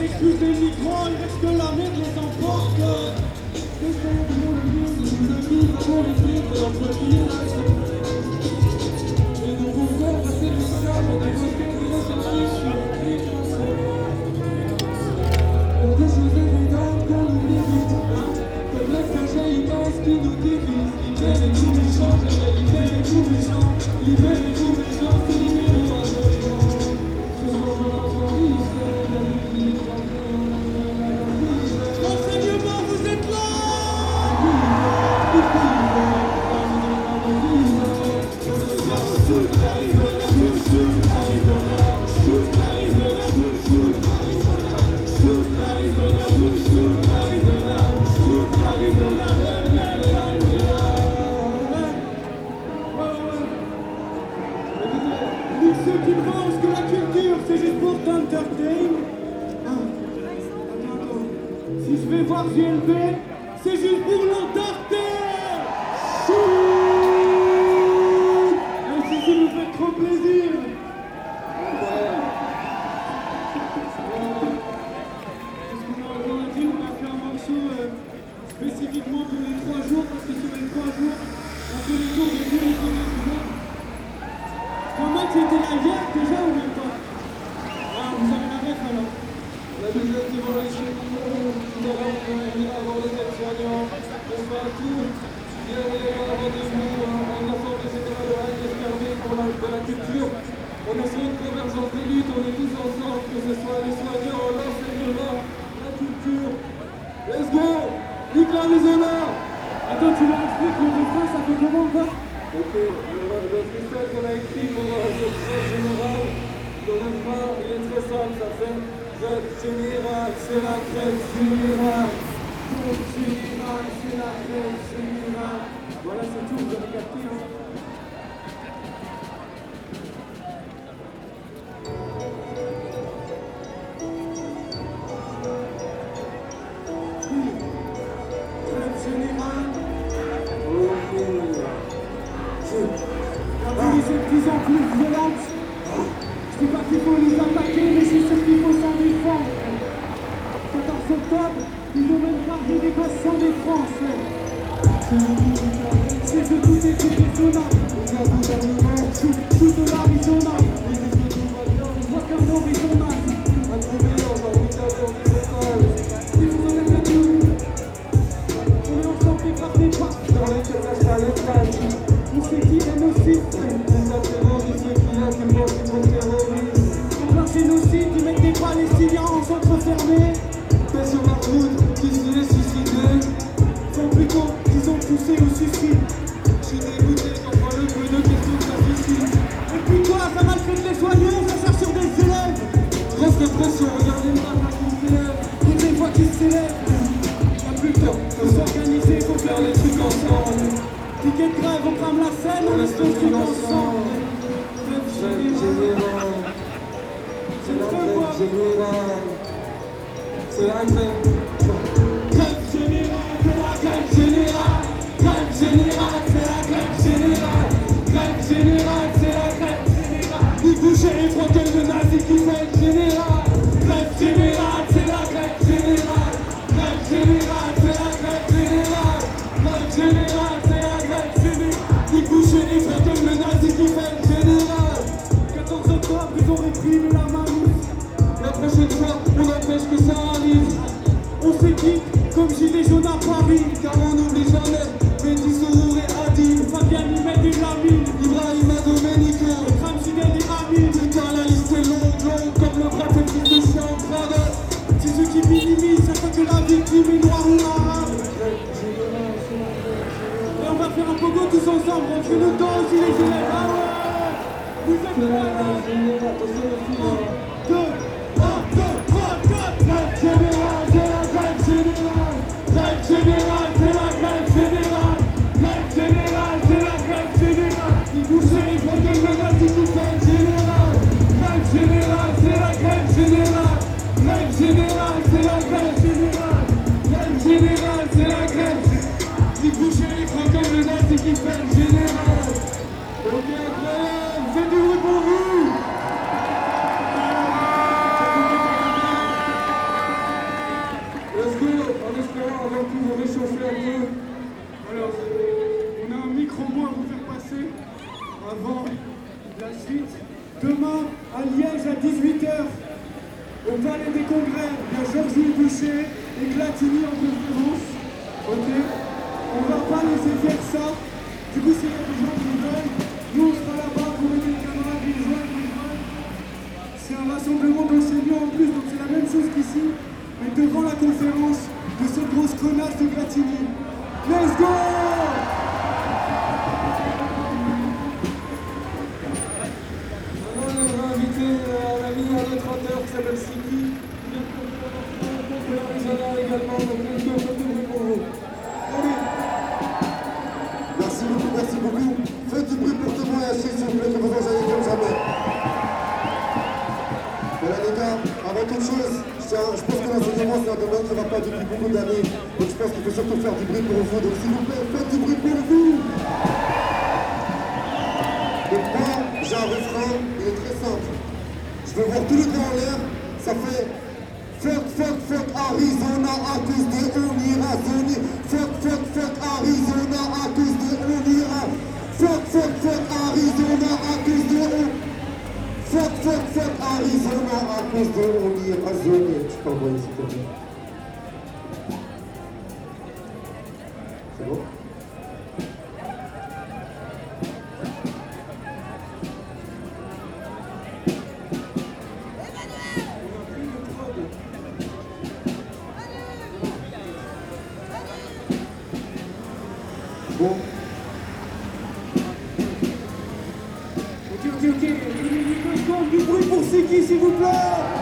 excuses des migrants, il reste que la merde les emporte. Et nous pouvons passer du sable, des côtés de nos services sur les chansons. Des choses évidentes qu'on oublie vite, comme le projet immense qui nous divise. Libérez tous les gens, libérez tous les gens, libérez tous les gens, libérez pas de gens. Ce soir on entend renseignement, vous êtes là. Ceux qui pensent que la culture c'est juste pour t'entertain. Attends. Si je vais voir GLB, c'est juste pour l'entertain. Même si ça nous fait trop plaisir. Qu'est-ce qu'on a dit? On a fait un morceau spécifiquement pour les 3 jours, parce que sur les 3 jours, on fait les tours de tous les premiers jours. Comment tu étais là hier déjà ou même pas? Ah, vous avez la ref alors. La deuxième évolution, on aura avant les aides-soignants, on fait un tour, bien les rendez-vous, en assemblée générale de Rennes Escarvé pour la culture. On essaie une convergence des luttes, on est tous ensemble, que ce soit les soignants, l'enseignement, la culture. Let's go! Nique l'Arizona! Attends, tu leur expliques le refrain, ça fait comment quoi? Ok, le freestyle qu'on a écrit pour le grève générale, le refrain, il est très simple, ça fait grève générale, c'est la grève générale. Grève générale, c'est la grève générale. Voilà, c'est tout, vous avez capté, hein. Grève générale. La police est de plus en plus violente. Je dis pas qu'il faut les attaquer, mais c'est sûr qu'il faut s'en défendre. 14 octobre, ils ont même gardé des gosses sans défense. C'est que tout est déraisonnable. Les gouvernements tout de l'Arizona. Ils disent que tout va bien, on voit qu'un horizon naze. Un gros mélange, un week-end horizontal. Ils vous enlèvent le tout. On est ensemble éclatés par dans les cages à l'étage. On sait qui est nocif. Les terroristes qui a que moi qui sont terroristes. En plein génocide, ils mettent des Palestiniens en centre fermé. Paix sur la route, qui s'y est suicidé. Sont plutôt qu'ils ont poussé au suicide. Je suis dégoûté quand je vois le bruit de questions de la suicide. Et puis quoi, ça maltraite les soignants, ça cherche sur des élèves. Grosse pression, regardez le matin qui s'élève. Toutes les voix qui s'élèvent. Y'a plus le temps de s'organiser, faut faire les trucs ensemble. Ticket de grève, on crame la scène, on laisse le truc ensemble. Grève générale. C'est la grève générale. C'est la grève. Grève générale, c'est la grève générale. Grève générale, c'est la grève générale. Grève générale, c'est la grève générale. Ni boucher et frotter le nazi qui fait le général. Grève générale, c'est la grève générale. Grève générale, c'est la grève générale. Grève générale, c'est la grève générale. Ni boucher et frotter le nazi qui fait le général. 14 octobre, ils ont réprimé la malice. La prochaine fois, on empêche que ça arrive. On s'équipe comme gilet jaune à Paris. Car on n'oublie jamais Mehdi, Sorour et Adil. Fabien, Imed et Lamine. Ibrahim, Domenico. Et Kramsidel et Amin. Putain, la liste est longue, comme le bras de fils de chien en gradin. C'est ceux qui minimisent, c'est pas que la victime est noire ou arabe. Et on va faire un pogo tous ensemble, rentrez le temps aussi les élèves. Ah ouais, vous êtes là, là. 2, 1, 2, 3, 4. Grève générale, c'est la grève générale. Grève générale, c'est la grève générale. Grève générale, c'est la grève générale. Ni boucher, ni frotter le nazi qui fait le général. Grève générale, c'est la grève générale. Grève générale, c'est la grève générale. Grève générale, c'est la grève. Ni boucher, ni frotter le nazi qui fait le général. Ok, incroyable, faites du bruit pour vous. Au Palais des Congrès, il y a Georges Boucher et Glatini en conférence. Ok? On va pas laisser faire ça. Du coup, s'il y a des gens qui veulent, nous on sera là-bas pour aider les camarades qui rejoignent. C'est un rassemblement d'enseignants en plus, donc c'est la même chose qu'ici, mais devant la conférence de cette grosse connasse de Glatini. Let's go! Maintenant, on va inviter un ami, un autre auteur qui s'appelle Siki, qui vient de l'Arizona également, donc let's go, faites du bruit pour vous. Allez. Merci beaucoup. Faites du bruit pour Thomas et Achille, s'il vous plaît, que vous enjaillez comme jamais. Voilà les gars, avant toute chose, je pense que l'enseignement c'est un domaine qui ne va pas depuis beaucoup d'années. Donc je pense qu'il faut surtout faire du bruit pour vous. Donc s'il vous plaît, faites du bruit pour vous. Donc moi, j'ai un refrain, il est très simple. Je vais voir tous les gars en l'air, ça fait fuck Arizona à cause de on ira zoner. Fuck Arizona à cause de on ira. Fuck Arizona à cause de on. Fuck Arizona à cause de on ira zoner. Tu peux envoyer s'il te plaît. C'est bon? Bon. Ok. Du bruit pour Siki, s'il vous plaît.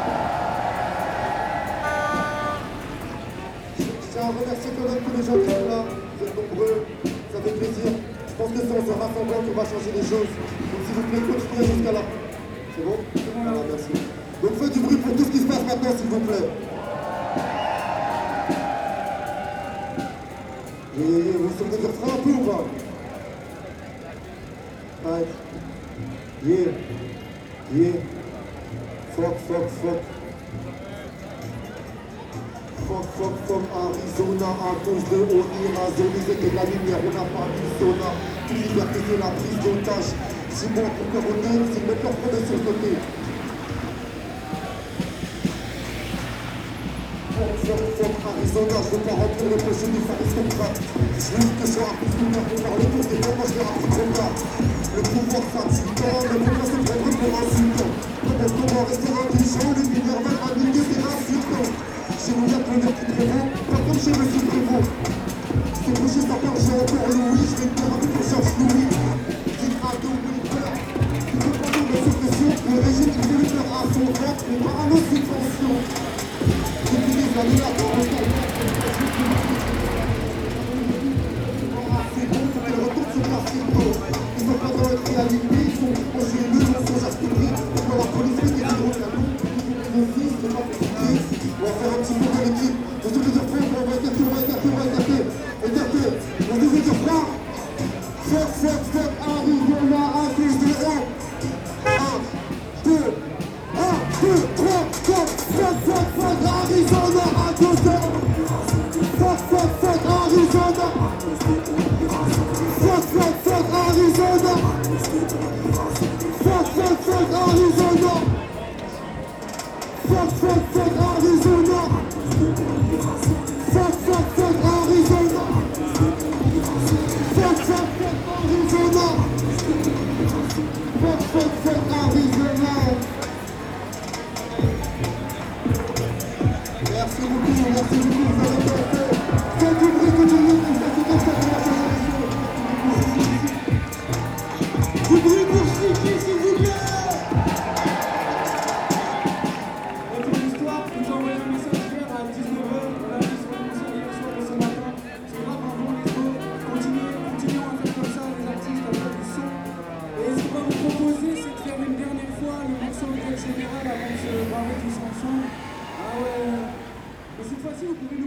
Je tiens à remercier quand même tous les gens qui sont là. Vous êtes nombreux, ça fait plaisir. Je pense que c'est en se rassemblant qu'on va changer les choses. Donc s'il vous plaît, continuez jusqu'à là. C'est bon? Voilà, merci. Donc faites du bruit pour tout ce qui se passe maintenant, s'il vous plaît. Et vous souvenez du refrain un peu ou pas? Right. Yeah. Fuck. Fuck Arizona à cause de on ira zoner. C'était de la lumière, on n'a pas mis sauna. Toute liberté c'est la prise d'otage. 6 mois pour couronner, c'est mettre leur prendre sur le côté. Fuck Arizona, je veux pas remplir les poches du aristocrate. Je veux que je sois un peu plus bien pour parler pour des moments, je l'ai appris trop tard. Le pouvoir fatigant, le pouvoir se prendre pour insultant. Comment rester intelligent, les mineurs veulent aligner des insultants. Chez nous, y'a plein de petits prévots, pas comme chez Monsieur Prévost. C'est couché, ça part, j'ai encore Louis, je vais te faire un peu pour Georges Louis. Dites à deux Winter, tu peux pas nous mettre sous pression. Le régime, il veut le faire à son ventre, mais pas à nos subventions. Depuis des années, la parole est c'est bon, faut qu'elle retourne sur la circo. Ils sont pas dans notre réalité, ils sont proches de nous, on songe à ce qu'ils brillent. Pourquoi la police fait des hydrocanos? Nos fils, c'est pas compliqué. On va faire un petit peu de l'équipe. De tous les deux points, on va écarter. On dit les deux points. Fuck, Arizona à cause de on. 1, 2, 3, 4. Fuck, Arizona à cause de on. Fuck, Arizona. Fuck, Arizona. Fuck, Arizona. Fuck, Arizona. Fuck, Arizona. Fuck, Arizona. Merci beaucoup, vous avez bien fait. Faites du bruit, continuez, Du bruit pour Siki, s'il vous plaît. Et pour l'histoire, je vous envoie un message hier à 19h. La vie sur l'émission hier soir et ce matin. C'est grave un bon niveau. Continuons à faire comme ça, les artistes, à faire du son. Et ce qu'on va vous proposer, c'est de faire une dernière fois le morceau de Général avant de se barrer tous ensemble. Ah ouais. Et cette fois-ci, vous pouvez nous